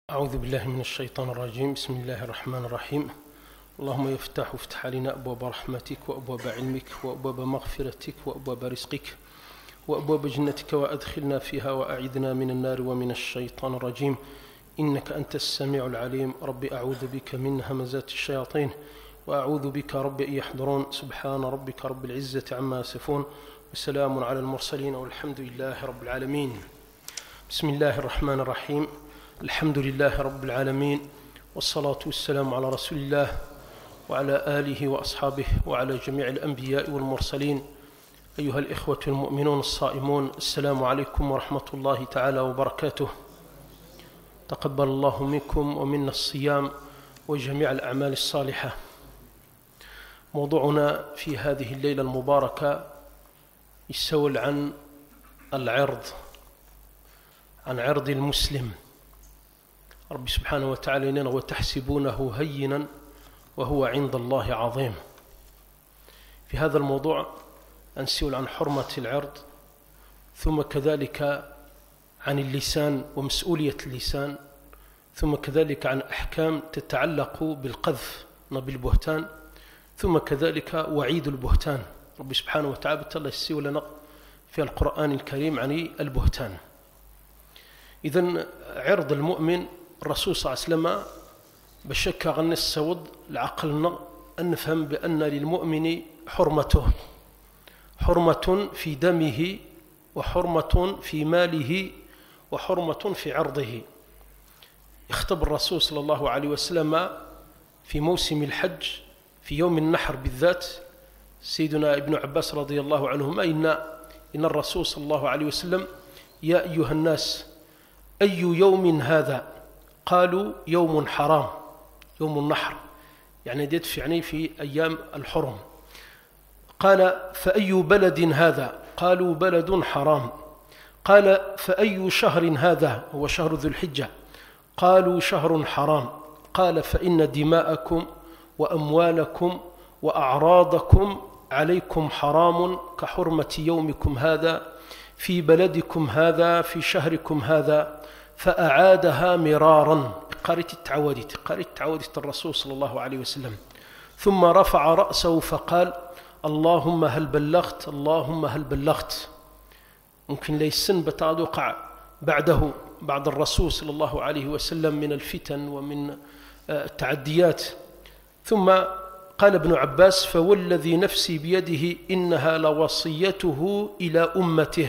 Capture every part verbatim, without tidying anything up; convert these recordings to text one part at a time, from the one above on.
أعوذ بالله من الشيطان الرجيم. بسم الله الرحمن الرحيم. اللهم يفتح افتح علينا أبواب رحمتك وأبواب علمك وأبواب مغفرتك وأبواب رزقك وأبواب جنتك وأدخلنا فيها وأعذنا من النار ومن الشيطان الرجيم، إنك أنت السميع العليم. رب أعوذ بك من همزات الشياطين وأعوذ بك رب أن يحضرون. سبحان ربك رب العزة عما يصفون وسلام على المرسلين والحمد لله رب العالمين. بسم الله الرحمن الرحيم. الحمد لله رب العالمين، والصلاة والسلام على رسول الله وعلى آله وأصحابه وعلى جميع الأنبياء والمرسلين. أيها الإخوة المؤمنون الصائمون، السلام عليكم ورحمة الله تعالى وبركاته. تقبل الله منكم ومنا الصيام وجميع الأعمال الصالحة. موضوعنا في هذه الليلة المباركة يسول عن العرض، عن عرض المسلم. رب سبحانه وتعالى إننا وتحسبونه هينا وهو عند الله عظيم. في هذا الموضوع نسأل عن حرمة العرض، ثم كذلك عن اللسان ومسؤولية اللسان، ثم كذلك عن أحكام تتعلق بالقذف بالبهتان، ثم كذلك وعيد البهتان. رب سبحانه وتعالى بالتالي يسأل لنا في القرآن الكريم عن البهتان. إذن عرض المؤمن الرسول صلى الله عليه وسلم بشكى غني السود لعقلنا أن نفهم بأن للمؤمن حرمته، حرمة في دمه وحرمة في ماله وحرمة في عرضه. يخطب الرسول صلى الله عليه وسلم في موسم الحج في يوم النحر بالذات. سيدنا ابن عباس رضي الله عنهما إن إن الرسول صلى الله عليه وسلم: يا أيها الناس، أي يوم هذا؟ قالوا: يوم حرام، يوم النحر، يعني ديت يعني في أيام الحرم. قال: فأي بلد هذا؟ قالوا: بلد حرام. قال: فأي شهر هذا؟ هو شهر ذو الحجة. قالوا: شهر حرام. قال: فإن دماءكم وأموالكم وأعراضكم عليكم حرام كحرمة يومكم هذا في بلدكم هذا في شهركم هذا. فأعادها مرارا، قريت التعودت قريت التعودت الرسول صلى الله عليه وسلم. ثم رفع رأسه فقال: اللهم هل بلغت؟ اللهم هل بلغت؟ ممكن ليسن بتوقع بعده بعد الرسول صلى الله عليه وسلم من الفتن ومن التعديات. ثم قال ابن عباس: فوالذي نفسي بيده إنها لوصيته إلى أمته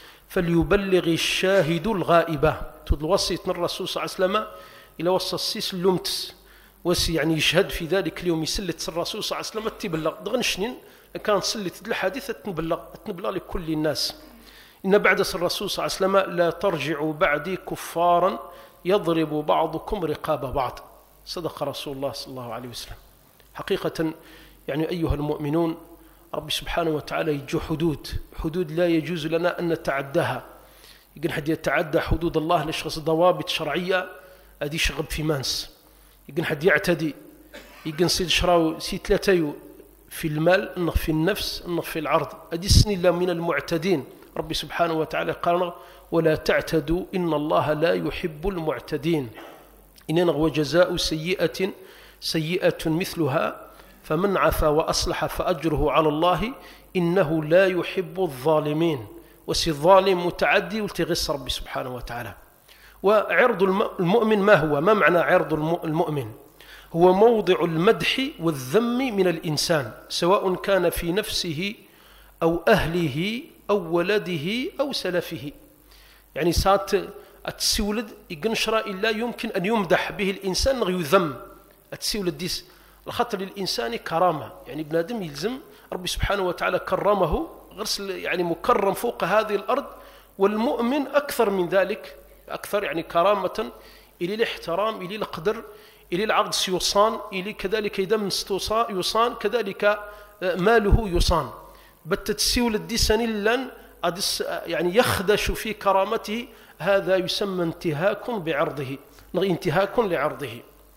فليبلغ الشاهد الغائبة. تدوصيت من الرسول صلى الله عليه وسلم إلى وصصيس اللومتس وسي يعني يشهد في ذلك اليوم يسلت الرسول صلى الله عليه وسلم تبلغ دغن شنين كان سلت الحديث تنبلغ تنبلغ لكل الناس. إن بعد الرسول صلى الله عليه وسلم: لا ترجعوا بعدي كفارا يضرب بعضكم رقاب بعض. صدق رسول الله صلى الله عليه وسلم. حقيقة يعني أيها المؤمنون، رب سبحانه وتعالى يجو حدود حدود لا يجوز لنا أن نتعداها. يقول حد يتعدى حدود الله لشخص ضوابط شرعية أدي شغب في مانس. يقول حد يعتدي، يقول سيد شراو سيد ثلاثة في المال، النخ في النفس، النخ في العرض، أدي السن الله من المعتدين. رب سبحانه وتعالى قال: ولا تعتدوا إن الله لا يحب المعتدين. إننا وجزاء سيئة سيئة مثلها فمن عفا وأصلح فأجره على الله إنه لا يحب الظالمين. وسي الظالم متعدي والتغس ربي سبحانه وتعالى. وعرض المؤمن ما هو؟ ما معنى عرض المؤمن؟ هو موضع المدح والذم من الإنسان، سواء كان في نفسه أو أهله أو ولده أو سلفه. يعني ساعات التسولد يقنشر إلا يمكن أن يمدح به الإنسان ويذم. التسولد ديس الخطر للإنسان كرامة، يعني بنادم يلزم ربي سبحانه وتعالى كرمه غرس، يعني مكرم فوق هذه الأرض. والمؤمن أكثر من ذلك، أكثر يعني كرامة، إلي الاحترام، إلي القدر، إلي العقد يصان، إلي كذلك يدم يصان، كذلك ماله يصان. بتتسيول الديسان لن يعني يخدش في كرامته. هذا يسمى انتهاك بعرضه، انتهاك لعرضه.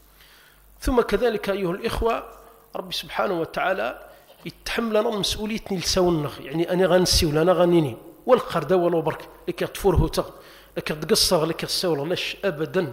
ثم كذلك أيها الإخوة، رب سبحانه وتعالى يتحملنا مسؤولية نلسونغ، يعني أنا غنسيو لنا غنيني والقردة ولو برك لك تفوره تغ لك تقصر لك السولة لش أبدا.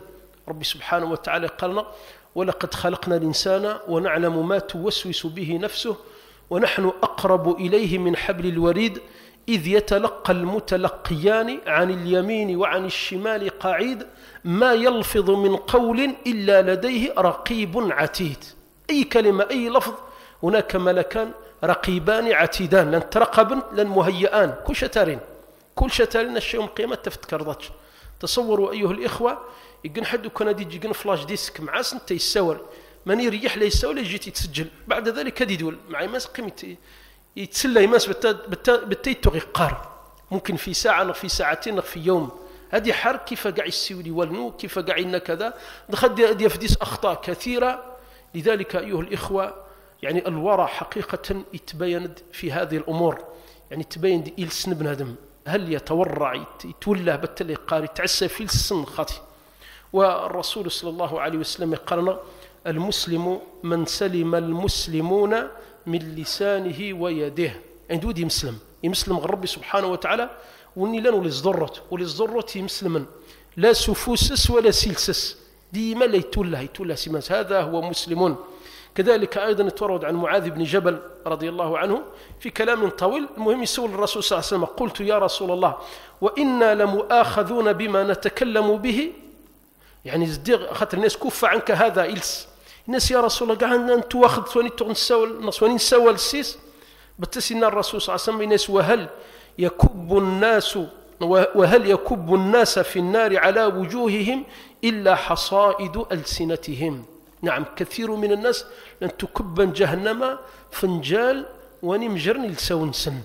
ربي سبحانه وتعالى قالنا ولقد خلقنا الإنسان ونعلم ما توسوس به نفسه ونحن أقرب إليه من حبل الوريد إذ يتلقى المتلقيان عن اليمين وعن الشمال قعيد ما يلفظ من قول إلا لديه رقيب عتيد. أي كلمة أي لفظ هناك ملكان رقيبان عتيدان، لن ترقبن لن مهيئان كل شتارين كل شتارين الشيء يوم القيامة تفتكر ذاتش. تصوروا أيها الإخوة يقن حد كان دي يجن فلاش ديسك مع سنت يسور من يريح لا يسول يجي يتسجل بعد ذلك هدي يدول معي ماس قيمة يتسلى يماس بالتي تغي قار ممكن في ساعة في ساعتين في يوم. هذه حر كيف قاع السيولي والنو كيف قاع إن كذا دخل يفديس أخطاء كثيرة. لذلك أيها الإخوة يعني الورع حقيقة يتبين في هذه الأمور، يعني تبين دي إلسن بنادم هل يتورع يتولى بالتالي قال يتعسى في السن خاطئ. والرسول صلى الله عليه وسلم قالنا المسلم من سلم المسلمون من لسانه ويده. عنده دي مسلم يمسلم غير ربي سبحانه وتعالى وني لن ولزضرت ولزضرت يمسلما لا سفوسس ولا سلسس ديما لا يتولى يتولى سماس هذا هو مسلمون. كذلك أيضا تورد عن معاذ بن جبل رضي الله عنه في كلام طويل. المهم يسول الرسول صلى الله عليه وسلم قلت يا رسول الله وإنا لمؤاخذون بما نتكلم به، يعني زديغ خاطر الناس كف عنك هذا إلس الناس يا رسول الله قاعد أن تواخذ ثواني تغنسول نصواني نسول السيس بتسينا الرسول صلى الله عليه وسلم الناس وهل يكب الناس وهل يكب الناس في النار على وجوههم إلا حصائد ألسنتهم. نعم كثير من الناس لن تكب جهنم فنجال ونمجرن لسون سن.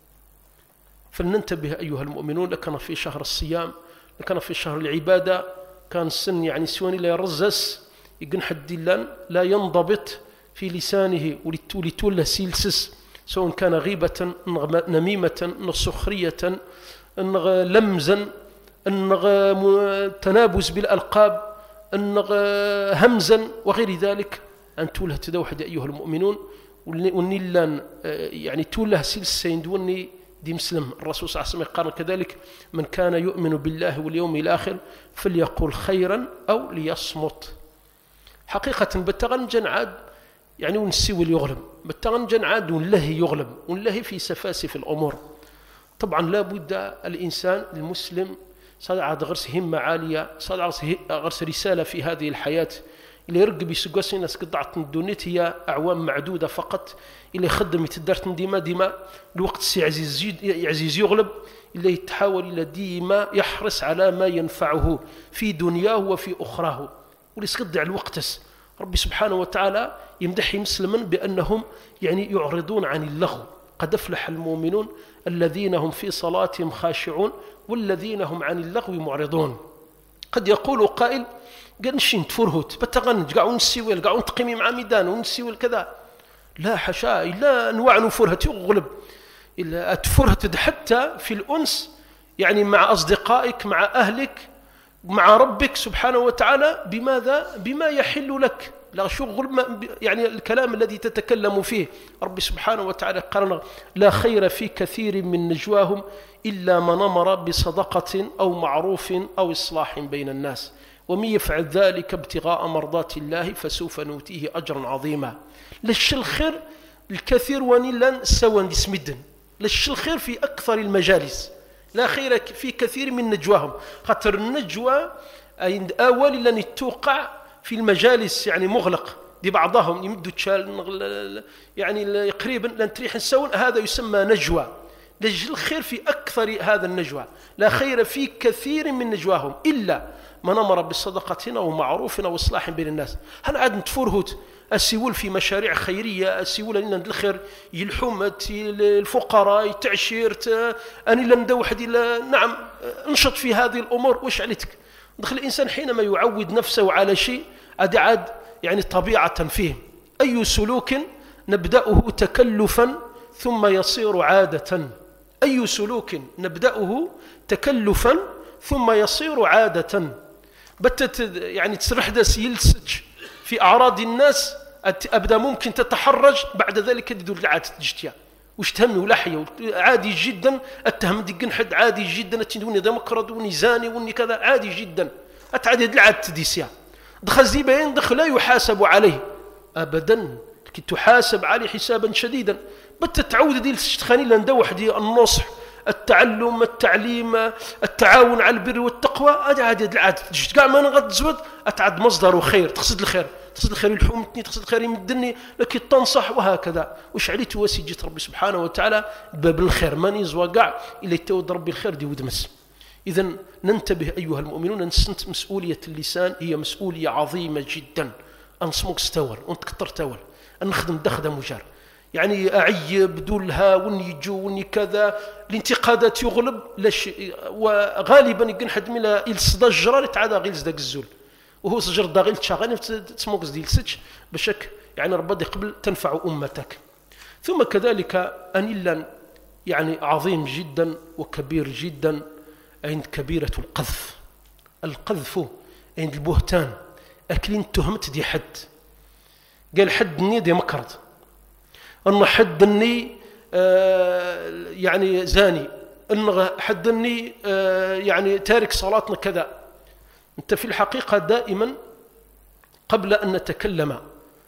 فلننتبه أيها المؤمنون، لكن في شهر الصيام لكن في شهر العبادة كان السن يعني سواني لا يرزس يقن حد لان لا ينضبط في لسانه ولتولى سيلسس سواء كان غيبة نميمة سخرية لمزا تنابز بالألقاب همزا وغير ذلك. أن توله تدوحد أيها المؤمنون ونلان يعني توله سيلسين دوني دي مسلم. الرسول صلى الله عليه وسلم قال كذلك من كان يؤمن بالله واليوم الآخر فليقول خيرا أو ليصمت. حقيقة بتغنجن عاد يعني ونسيو اللي يغلب بتغنجن عاد ونلهي يغلب ونلهي في سفاسف الأمور. طبعا لا بد الإنسان المسلم صاد غرس همة عالية صاد غرس رسالة في هذه الحياة اللي يرقب يسقسي ناس قطعت الدنيا هي أعوام معدودة فقط اللي يخدم يتدرت ديما ديما الوقت سي عزيز عزيز يغلب اللي يتحاول إلى ديما يحرص على ما ينفعه في دنياه وفي أخراه واللي يسقط على الوقت. ربي سبحانه وتعالى يمدح مسلما بأنهم يعني يعرضون عن اللغو. قد أفلح المؤمنون الذين هم في صلاتهم خاشعون والذين هم عن اللغو معرضون. قد يقول قائل قال نشين تفرهت بتغنج قاعون نسيويل قاعون تقيمي مع ميدان ونسيويل كذا. لا حشا إلا أنواع نفرهت يغلب إلا أتفرهت حتى في الأنس يعني مع أصدقائك مع أهلك مع ربك سبحانه وتعالى بماذا بما يحل لك لا شغل ما يعني الكلام الذي تتكلم فيه. ربي سبحانه وتعالى قال لا خير في كثير من نجواهم إلا من أمر بصدقة أو معروف أو إصلاح بين الناس ومن يفعل ذلك ابتغاء مرضات الله فسوف نؤتيه أجرا عظيما. لش الخير الكثير ونلن سوى اسمدن لش الخير في أكثر المجالس لا خير في كثير من نجواهم. خاطر النجوى عند أول لن يتوقع في المجالس يعني مغلق دي بعضهم يمدوا تشال يعني قريبا لن تريح نسون هذا يسمى نجوى. لجل الخير في أكثر هذا النجوى لا خير في كثير من نجواهم إلا من أمر بالصدقة أو معروف أو إصلاح بين الناس. هل عاد نتفرهت أسيول في مشاريع خيرية أسيول أن الخير يلحمت الفقراء تعشير أن لم دوحد إلا نعم انشط في هذه الأمور. وش عليك دخل الإنسان حينما يعود نفسه على شيء عاد عاد يعني طبيعة فيه. أي سلوك نبدأه تكلفا ثم يصير عادة. أي سلوك نبدأه تكلفا ثم يصير عادة. بتت يعني تسرح داس يلسج في أعراض الناس أبدا ممكن تتحرج بعد ذلك تدور العادة تجتيا وش تهمني ولحية عادي جدا التهم دقن حد عادي جدا تدوني دمكرد وني زاني وني كذا عادي جدا. أتعد العاد تديسيا دخل زيبين دخل لا يحاسب عليه أبدا، كي تحاسب عليه حسابا شديدا. بتتعود دي الشتخاني لندوح دي النصح، التعلم، التعليم، التعاون على البر والتقوى. هذا عاد العاد كاع ما نغد زود أتعد مصدر خير، تقصد الخير، تقصد الخير يلحومتني، تقصد الخير يمدني، لكن تنصح وهكذا. وش عليت واسي جيت ربي سبحانه وتعالى باب الخير ماني زوا كاع إلا يتود ربي الخير دي ودمس. إذا ننتبه أيها المؤمنون، نسنت مسؤولية اللسان هي مسؤولية عظيمة جدا. أنصمك ستور ونتكتر تول، نخدم دخدة مجار، يعني أعيب دولها وني جو وني كذا، الانتقادات يغلب لش، وغالبا يكون حد من الصدا الجرار يتعادى غير زداك الزول، وهو سجر داغيل تشاغل تسموك ديال سج بشك يعني ربي قبل تنفع أمتك. ثم كذلك أنيلا يعني عظيم جدا وكبير جدا عند كبيرة القذف. القذف عند البهتان، أكلين تهمت دي حد، قال حدني دي مكرض، أن حدني آه يعني زاني، أن حدني آه يعني تارك صلاتنا كذا. أنت في الحقيقة دائما قبل أن نتكلم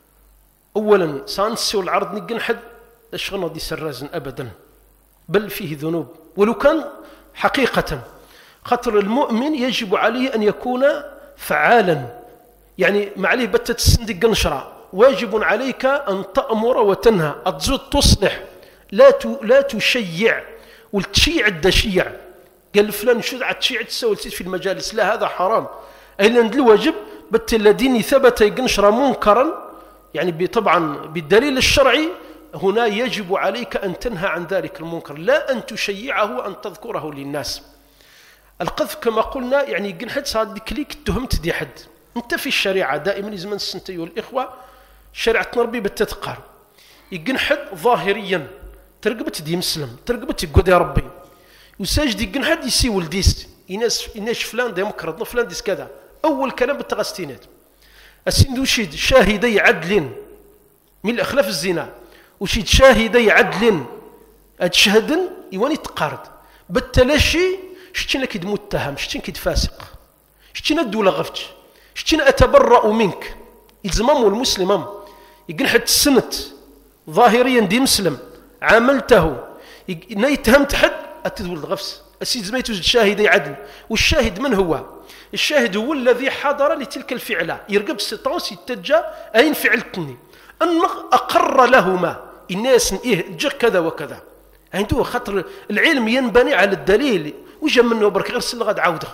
أولا سانسي العرض نقن حد أشغلنا دي سرازن أبدا، بل فيه ذنوب. ولو كان حقيقة خطر المؤمن يجب عليه أن يكون فعالا، يعني ما عليه بتة السندق نشرة، واجب عليك أن تأمر وتنهى، أتزود تصلح، لا لا تشيع والتشيع الدشيع. قال فلان شو عاد تشيع تسوي في المجالس، لا هذا حرام. أي لأن الواجب بت الذين ثبت ينشر منكرا يعني طبعا بالدليل الشرعي، هنا يجب عليك أن تنهى عن ذلك المنكر، لا أن تشيعه أن تذكره للناس. القذف كما قلنا يعني يقن حد صاد كليك تهمت دي حد. أنت في الشريعة دائما زمن السنتي والإخوة شريعة ربي بالتذكار، يقن حد ظاهريا ترقبت دي مسلم، ترقبت يقول يا ربي، وساجد يقن حد يسي ولديس يناس يناش فلان دي مكرض فلان ديس كذا. أول كلام بالتغستينات السندوشيد شاهدي عدل من الأخلاف الزنا، وشيد شاهدي عدل أتشهدن يواني تقارد بالتلاشي. شتينا كيد متهم، شتينا كيد فاسق، شتينا الدولة غفتش، شتينا أتبرأ منك. الزمام والمسلم يقول حتى السنة ظاهريا دي مسلم عاملته نيتهمت حد أتدول غفس السيد زميتو الشاهدي عدل. والشاهد من هو؟ الشاهد هو الذي حضر لتلك الفعلة، يرقب ستانس يتجا أين فعلتني، أن أقر لهما الناس إيه جا كذا وكذا. عنده خطر العلم ينبني على الدليل، وجا منه برك غير سل غاد عوده.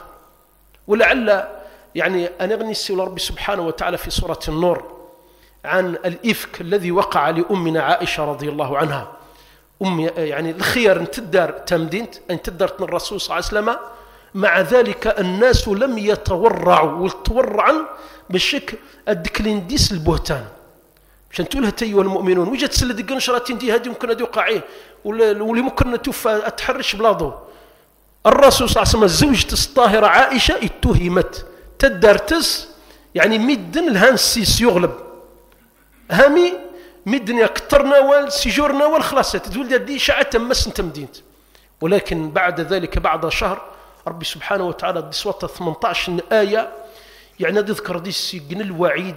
ولعل يعني أنا أغني السيد ربي سبحانه وتعالى في سورة النور عن الإفك الذي وقع لأمنا عائشة رضي الله عنها. أم يعني الخير أن تدار تمدينت أن تدارت الرسول صلى الله عليه وسلم، مع ذلك الناس لم يتورعوا والتورعا بالشك الدكلين ديس البهتان عشان تقولها أيها المؤمنون. وجدت سلة دقن شراتين دي هذه ممكن أدوقع عليه واللي ممكن توفى أتحرش بلاضو. الرسول صلى الله عليه وسلم زوجة الطاهرة عائشة اتهمت تدارتس يعني مدن الهانسيس يغلب هامي مدن يكترنا والسجورنا والخلاصات تقول دي شاعة تمس انت مدينت. ولكن بعد ذلك بعد شهر ربي سبحانه وتعالى دي سوطة ثمانية عشر آية يعني تذكر دي سيقن الوعيد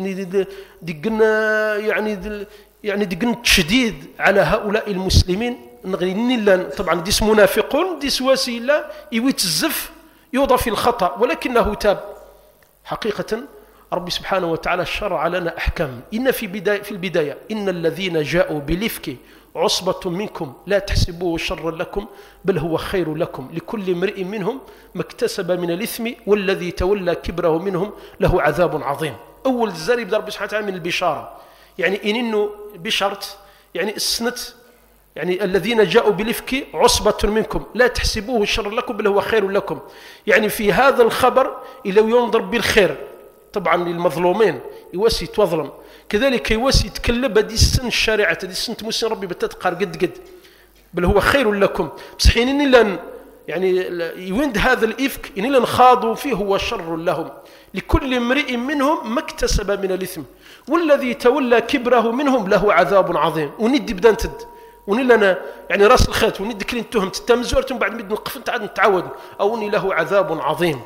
دي قلنا يعني دي يعني دي قلنا تشديد على هؤلاء المسلمين. نغني طبعا ديس منافقون ديس وسيلة يويت الزف يوضع في الخطأ، ولكنه تاب. حقيقة ربي سبحانه وتعالى شرع لنا أحكام. إن في بداية في البداية إن الذين جاءوا بالإفك عصبة منكم لا تحسبوه شرا لكم بل هو خير لكم لكل امرئ منهم ما اكتسب من الإثم والذي تولى كبره منهم له عذاب عظيم. أول الزاري بدأ ربي سبحانه وتعالى من البشارة، يعني إن إنه بشرط يعني السنة يعني الذين جاءوا بالإفك عصبة منكم لا تحسبوه شرا لكم بل هو خير لكم. يعني في هذا الخبر إذا ينظر بالخير طبعا للمظلومين يواسي تظلم، كذلك يواسي يتكلب هذه السن الشارعة هذه السنة مسلم ربي بتتقار قد قد بل هو خير لكم. بس حين لن يعني يوند هذا الإفك إن لن خاضوا فيه هو شر لهم لكل امرئ منهم ما اكتسب من الإثم والذي تولى كبره منهم له عذاب عظيم. وندي بدان تد ونلنا يعني راس الخيط وندي كلين تهم تتمزورتم بعد مد نقف عاد نتعود أو له عذاب عظيم.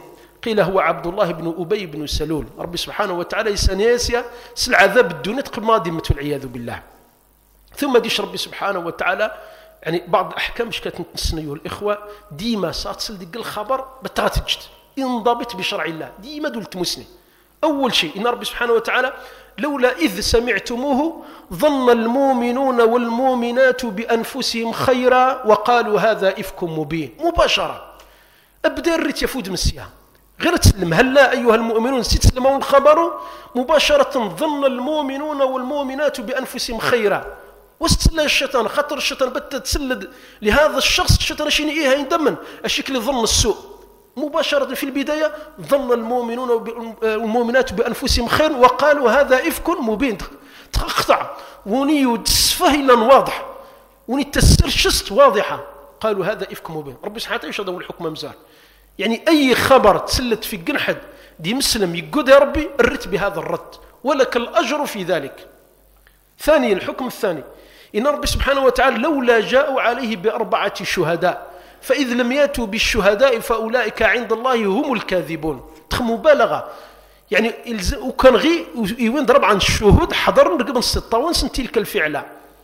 قيل هو عبد الله بن أبي بن سلول. ربي سبحانه وتعالى يسانياسيا سالعذاب الدنيا تقبل ما ديمت والعياذ بالله. ثم ديش ربي سبحانه وتعالى يعني بعض الأحكام مش كانت نتسنيوه الإخوة ديما ساتصل ديك الخبر بتغتجد انضبط بشرع الله ديما دولت مسني. أول شيء إن ربي سبحانه وتعالى لولا إذ سمعتموه ظن المؤمنون والمؤمنات بأنفسهم خيرا وقالوا هذا إفك مبين. مباشرة أبدا الريت يفود مسيها غير تسلم هلا أيها المؤمنون ستسلمون الخبر مباشرة ظن المؤمنون والمؤمنات بأنفسهم خيرا. واستسلم الشيطان خطر الشيطان بت تسلد لهذا الشخص الشيطان شيني إيه يندمن الشكل ظن السوء مباشرة في البداية ظن المؤمنون والمؤمنات بأنفسهم خير وقالوا هذا إفك مبين. تقطع وني يتسفهلا واضح وني تسرشست واضحة قالوا هذا إفك مبين. ربي سبحانه وتعالى يشهد الحكم مزار يعني أي خبر تسلت في جنحد دي مسلم يقول يا ربي الرت بهذا الرد ولك الأجر في ذلك. ثانيا الحكم الثاني إن ربي سبحانه وتعالى لولا جاءوا عليه بأربعة شهداء فإذ لم يأتوا بالشهداء فأولئك عند الله هم الكاذبون. مبالغة يعني وكان غي يوين ضرب عن الشهود حضر نقبل ستة سن تلك الفعلة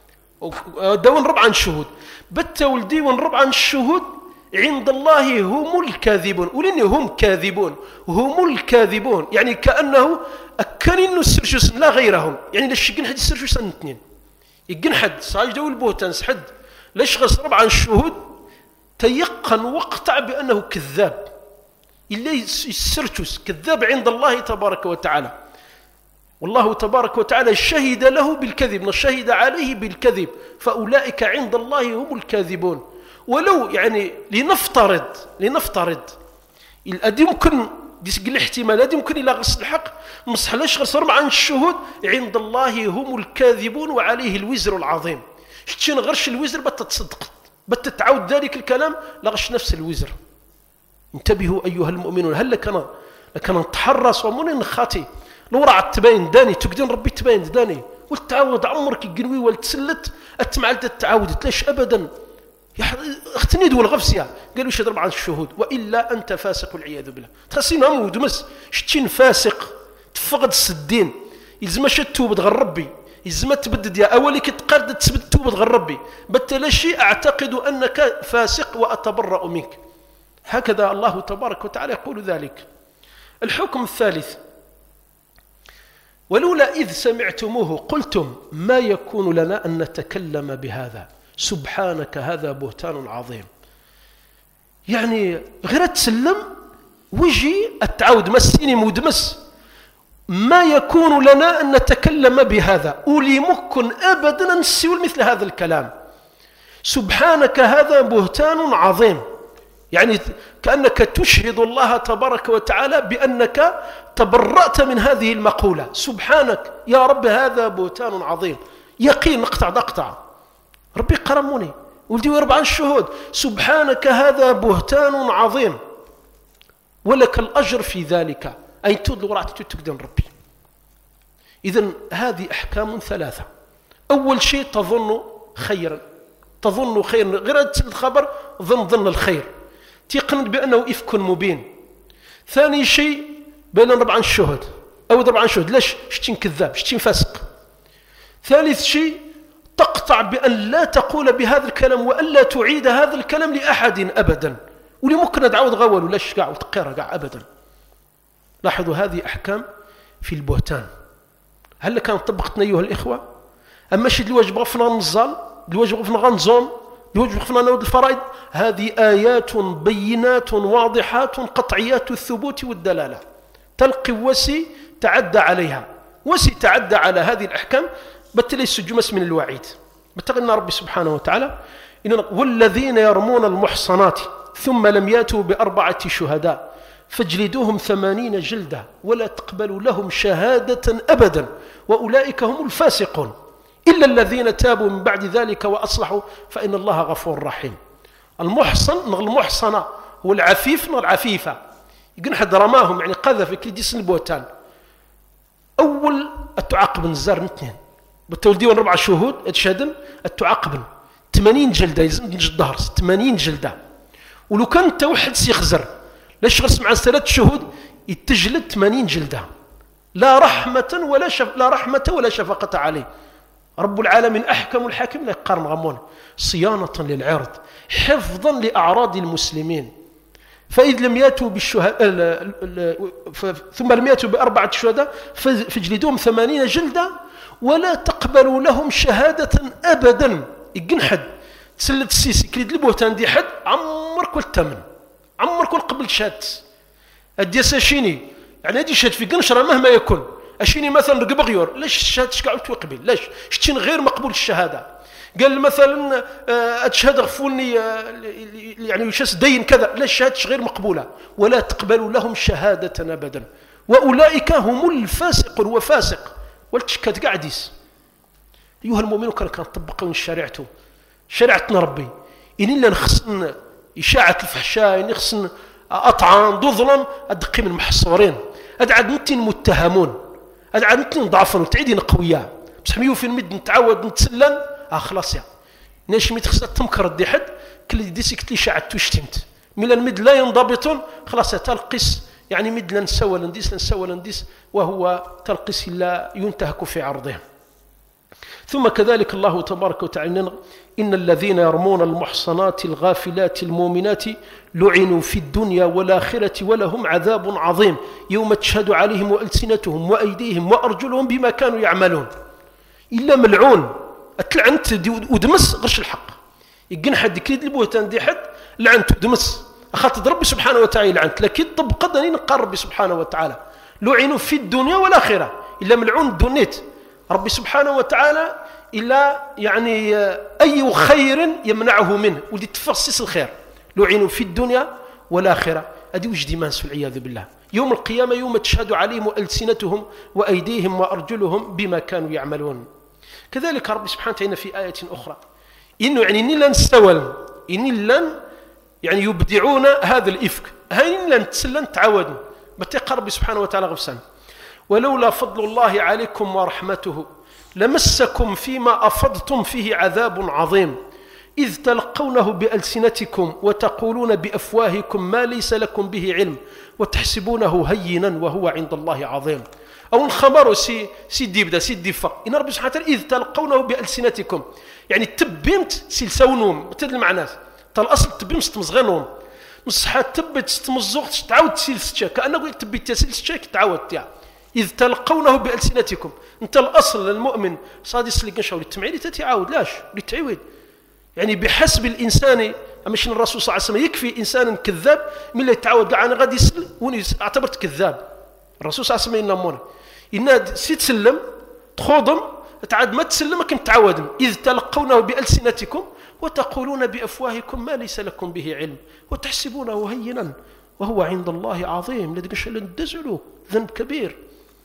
داون ربع عن الشهود بت ولدي ونربع عن الشهود عند الله هم الكاذبون ولن هم كاذبون هم الكاذبون يعني كأنه أكن إنه السرشوس لا غيرهم يعني ليش يقن حد السرشوس اثنين يقن حد صاج داول البهتان حد ليش غص ربع عن الشهود تيقن واقطع بأنه كذاب إلا السرشوس كذاب عند الله تبارك وتعالى. والله تبارك وتعالى شهد له بالكذب شهد عليه بالكذب فأولئك عند الله هم الكاذبون. ولو يعني لنفترض لنفترض الأدي ممكن ديسق الاحتمال هذا ممكن إلى غص الحق مصحلاش غصر عن الشهود عند الله هم الكاذبون وعليه الوزر العظيم. شتشين غرش الوزر بتتصدق بتتعود ذلك الكلام لغش نفس الوزر. انتبهوا أيها المؤمنون هل لكنا لكنا نتحرص ومن خاطي لو راه تبين داني تقدر ربي تبين داني والتعود عمرك الجنوي والتسلت اتمعلت التعود ليش ابدا اختني دول غفسيا قالوا ايش يضرب عن الشهود والا انت فاسق والعياذ بالله. تخسين هم ودمس شتين فاسق تفقد السدين يلزم تتوب غير ربي يلزم تبدد يا اولي كتقرد تثبت توب غير ربي بتلا شيء اعتقد انك فاسق واتبرأ منك. هكذا الله تبارك وتعالى يقول ذلك. الحكم الثالث ولولا إذ سمعتموه قلتم ما يكون لنا أن نتكلم بهذا سبحانك هذا بهتان عظيم. يعني غير تسلم ويجي التعود مسيني مدمس ما يكون لنا أن نتكلم بهذا ولي مكن أبدا نسيول مثل هذا الكلام سبحانك هذا بهتان عظيم. يعني كأنك تشهد الله تبارك وتعالى بأنك تبرأت من هذه المقولة سبحانك يا رب هذا بهتان عظيم. يقين نقطع نقطع ربي قرموني ولدي ويربع الشهود سبحانك هذا بهتان عظيم ولك الأجر في ذلك أي تود لغرات تقدم ربي. إذن هذه أحكام ثلاثة. أول شيء تظن خيرا تظن خيرا غير الخبر ظن ظن الخير تيقن بأنه إفك مبين. ثاني شيء بين ربع الشهود أو ربع الشهود ليش شتين كذاب شتين فاسق. ثالث شيء تقطع بأن لا تقول بهذا الكلام وألا تعيد هذا الكلام لأحد أبدا ولي ممكن تعود غول ولا شقع وتقير قاع أبدا. لاحظوا هذه أحكام في البهتان. هل كان طبقتنا أيها الإخوة أما شيء اللي واجب غفنا النزال اللي واجب غفنا غنزون اللي واجب غفنا نود الفرائض هذه آيات بينات واضحات قطعيات الثبوت والدلالة. تلقي وسي تعدى عليها وسي تعدى على هذه الأحكام بتليس جمس من الوعيد. بتغنى ربي سبحانه وتعالى إن والذين يرمون المحصنات ثم لم ياتوا بأربعة شهداء فاجلدوهم ثمانين جلدة ولا تقبلوا لهم شهادة أبدا وأولئك هم الفاسقون إلا الذين تابوا من بعد ذلك وأصلحوا فإن الله غفور رحيم. المحصن نغ المحصنة هو العفيف نغ العفيفة يقول حد رماهم يعني قذف كي ديسن البوتان أول التعاقب نزار اثنين بالتولدي ونربع شهود اتشهدن التعاقب ثمانين جلدة يلزم نجد ظهر ثمانين جلدة ولو كان توحد سيخزر لاش غنسمع ثلاث شهود يتجلد ثمانين جلدة، لا رحمة ولا شف... لا رحمة ولا شفقة عليه. رب العالمين أحكم الحاكم لا يقارن غمون، صيانة للعرض، حفظا لأعراض المسلمين. فإذ لم يأتوا بالشهداء ثم لم يأتوا بأربعة شهداء فاجلدوهم ثمانين جلدة ولا تقبلوا لهم شهادة أبدا. يقنحد تسلت السيسي كريد البهتان دي حد عمرك والثمن عمرك والقبل شهادة الدياسة شيني يعني هذه شهادة في قنشرة مهما يكون أشيني مثلا رقب غيور لاش الشهادة شكاعو توقبل لاش شتين غير مقبول الشهادة. قال مثلا أتشهد غفولني يعني يشاس دين كذا، لا الشهادة غير مقبولة ولا تقبل لهم شهادة أبدا وأولئك هم الفاسقون وفاسق والتشكات قاعديس. أيها المؤمنون كان كان طبقون شريعته شريعتنا ربي إن إلا نخصن إشاعة الفحشاء إن نخصن أطعن ذو ظلم أدقي من المحصورين أدعد نتين متهمون أدعد نتين ضعفون وتعيدين قوية بس حميو في المد نتعود نتسلن آه خلاص يا ناش ميت خصها تمكر الدي حد كل ديسي كتلي شاعة توشتمت من المد لا ينضبطون خلاص تلقس يعني مد لنسوى لنديس لنسوى لنديس وهو تلقس لا ينتهك في عرضهم. ثم كذلك الله تبارك وتعالى إن الذين يرمون المحصنات الغافلات المؤمنات لعنوا في الدنيا والآخرة ولهم عذاب عظيم يوم تشهد عليهم وألسنتهم وأيديهم وأرجلهم بما كانوا يعملون. إلا ملعون أتلعنت ودمس غرش الحق يقن حد كيد البوتان دي حد لعنت ودمس أخذت ربي سبحانه وتعالى لعنت لكن طب قدني نقار ربي سبحانه وتعالى لعنوا في الدنيا والآخرة إلا ملعون دونيت ربي سبحانه وتعالى إلا يعني أي خير يمنعه منه ودي تفصص الخير لعنوا في الدنيا والآخرة أدي وجدي مانس والعياذ بالله. يوم القيامة يوم تشهد عليهم ألسنتهم وأيديهم وأرجلهم بما كانوا يعملون. كذلك ربي سبحانه وتعالى في آية أخرى إنه يعني إن لن نستول إن لن يعني يبدعون هذا الإفك هاي لن تسلن تعودوا بتقى ربي سبحانه وتعالى غفسان ولولا فضل الله عليكم ورحمته لمسكم فيما أفضتم فيه عذاب عظيم إذ تلقونه بألسنتكم وتقولون بأفواهكم ما ليس لكم به علم وتحسبونه هينا وهو عند الله عظيم. أو الخبر سي سي ديبدا سي ديفا إن ربي سبحانه وتعالى إذ تلقونه بألسنتكم يعني تبيمت سلسونهم مثل المعنى تال الأصل تبيمت تمزغنهم مصحات تبت تمزغت تعاود سلسة كأنه تبيت سلسة تعاود يعني إذ تلقونه بألسنتكم أنت الأصل للمؤمن صادس اللي قنشوا للتمعيد تتعاود لاش للتعويد يعني بحسب الإنسان مش الرسول صلى الله عليه وسلم يكفي إنسان كذاب من اللي يتعود قاعد غادي يسل وني اعتبرت كذاب. الرسول صلى الله عليه وسلم ينمونه إن سي تسلم تخوضم تعاد ما تسلم ما كنت تعودم إذ تلقونه بألسنتكم وتقولون بأفواهكم ما ليس لكم به علم وتحسبونه هينا وهو عند الله عظيم. لا تقش لندزلوا ذنب كبير.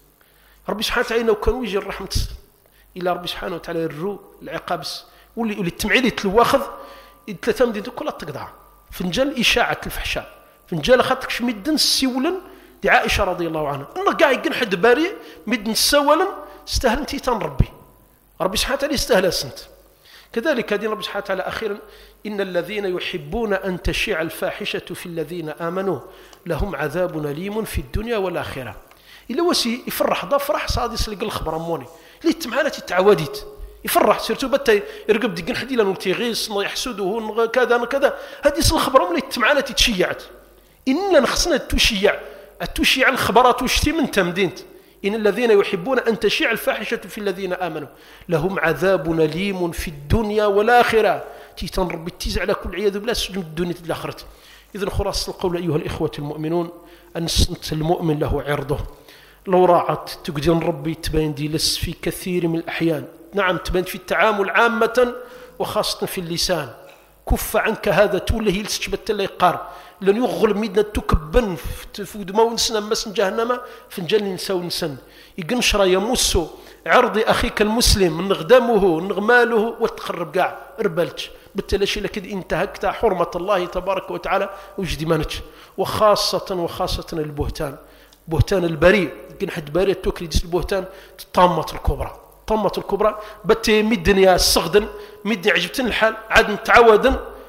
ربي سبحانه وتعالى لو كان ويجي الرحمة إلى ربي سبحانه وتعالى الرو العقاب واللي واللي التمعيل يتلواخذ ثلاثة مدين كلها تقطع فنجال إشاعة الفحشاء فنجال خاطك شمدن سيولا دي عائشة رضي الله عنها إنه قاعد يقن حد باري مدن سولا استهل انتي تان ربي ربي سبحانه وتعالى استهل سنت. كذلك هذه ربي سبحانه وتعالى أخيرا إن الذين يحبون أن تشيع الفاحشة في الذين آمنوا لهم عذاب أليم في الدنيا والآخرة. إلا وسي يفرح ضا فرح صادس اللي قال الخبر أموني اللي تمعنا تتعوديت يفرح سيرتو بتا يرقب دي قنحدي لانو تيغيس يحسده كذا كذا هذه الخبر اللي تمعنا تتشيعت إن نخصنا تشيع التشيع الخبرات وشتي من تمدينت إن الذين يحبون أن تشيع الفاحشة في الذين آمنوا لهم عذاب أليم في الدنيا والآخرة تيتن ربي تيز على كل عياذ بالله سجن الدنيا الآخرة. إذن خلاص القول أيها الإخوة المؤمنون أن المؤمن له عرضه لو راعت تقدر ربي تبين دي لس في كثير من الأحيان نعم تبين في التعامل عامة وخاصة في اللسان كف عنك هذا تولي يلسجبت اللي يقار لن يغل ميدنا تكبن في دماء ونسنا مسن جهنم فنجل نساو نسن يقنشر يمسو عرض أخيك المسلم نغدمه نغماله وتقرب قاع ربلتش بالتلاشي لكد انتهكت حرمة الله تبارك وتعالى وجدي مانتش وخاصة وخاصة البهتان بهتان البريء يمكن حد بريء توكل ديس البهتان طامة الكبرى طامة الكبرى بتي مدن يا الصغدن مدي عجبتن الحال عاد نتعودن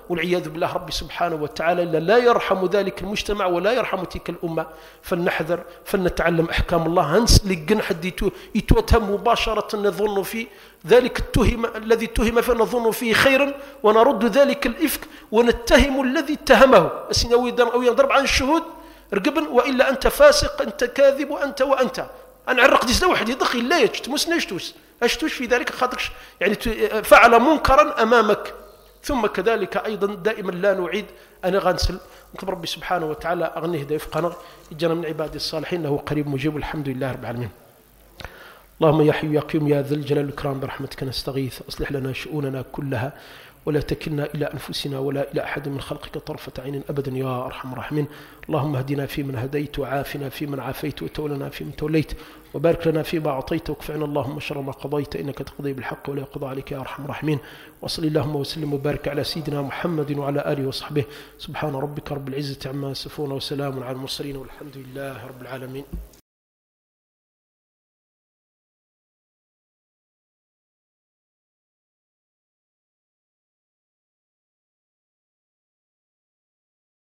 والعياذ بالله ربي سبحانه وتعالى لا يرحم ذلك المجتمع ولا يرحم تلك الأمة. فلنحذر، فلنتعلم أحكام الله. هنسلق حد يتوتهم مباشرة نظن في ذلك التهم الذي اتهم فنظن فيه خيرا، ونرد ذلك الإفك ونتهم الذي اتهمه أو يضرب عن الشهود رقبا، وإلا أنت فاسق، أنت كاذب، وأنت وأنت أنا عرق ديس واحد يدخل لا يجتمس نشتوس أشتوش في ذلك خاطرش يعني فعل منكرا أمامك. ثم كذلك أيضا دائما لا نعيد أنا غنسل نطلب ربي سبحانه وتعالى أغنيه دا يفقنا يجعلنا من عباد الصالحين إنه قريب مجيب والحمد لله رب العالمين. اللهم يا حي يا قيوم يا ذا الجلال والإكرام برحمتك نستغيث، أصلح لنا شؤوننا كلها ولا تكلنا إلى أنفسنا ولا إلى أحد من خلقك طرفة عين أبدا يا أرحم الراحمين. اللهم اهدنا فيمن هديت، وعافنا فيمن عافيت، وتولنا فيمن توليت، وبارك لنا فيما أعطيت، وكفعنا اللهم شر ما قضيت إنك تقضي بالحق ولا يقضى عليك يا أرحم الراحمين. وصل اللهم وسلم وبارك على سيدنا محمد وعلى آله وصحبه. سبحان ربك رب العزة عما يصفون وسلام على المرسلين والحمد لله رب العالمين.